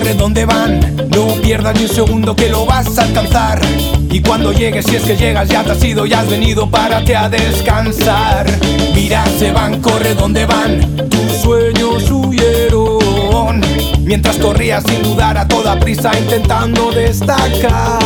corre donde van. No pierdas ni un segundo que lo vas a alcanzar. Y cuando llegues, si es que llegas, ya te has ido, ya has venido, párate a descansar. Mira, se van, corre donde van. Tus sueños huyeron mientras corrías sin dudar a toda prisa intentando destacar.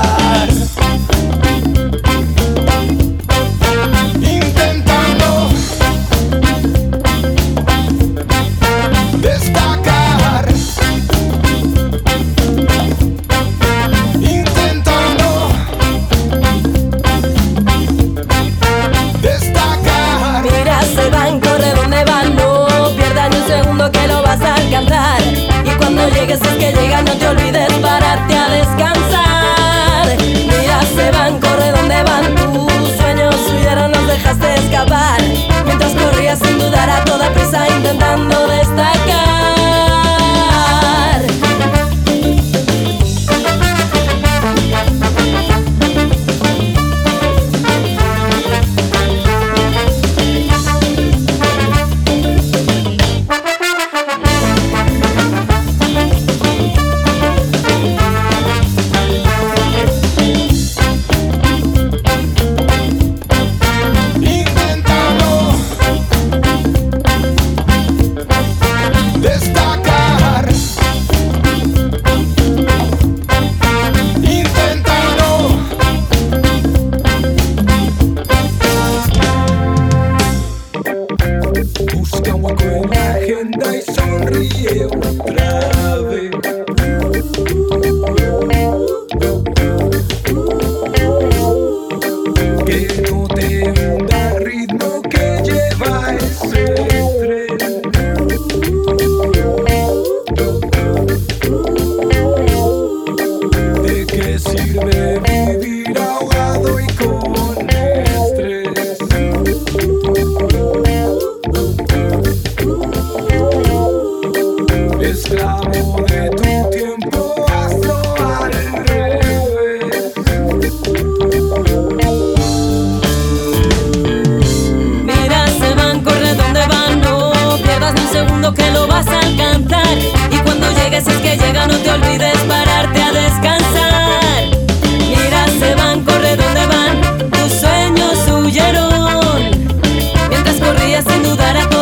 Y cuando llegues, es que llega, no te olvides, pararte a descansar. Mira, se van, corre donde van. Tus sueños huyeron, los dejaste escapar mientras corrías sin dudar a toda prisa intentando destacar. Busca un hueco en la agenda y sonríe otra vez. Que no te hunda el ritmo que lleva ese tren. ¿De qué sirve vivir ahogado y con estrés? Esclavo de tu tiempo, hazlo al revés. Mira, se van, corre donde van. No pierdas ni un segundo que lo vas a alcanzar. Y cuando llegues, es que llega, no te olvides, pararte a descansar. Mira, se van, corre donde van. Tus sueños huyeron mientras corrías sin dudar a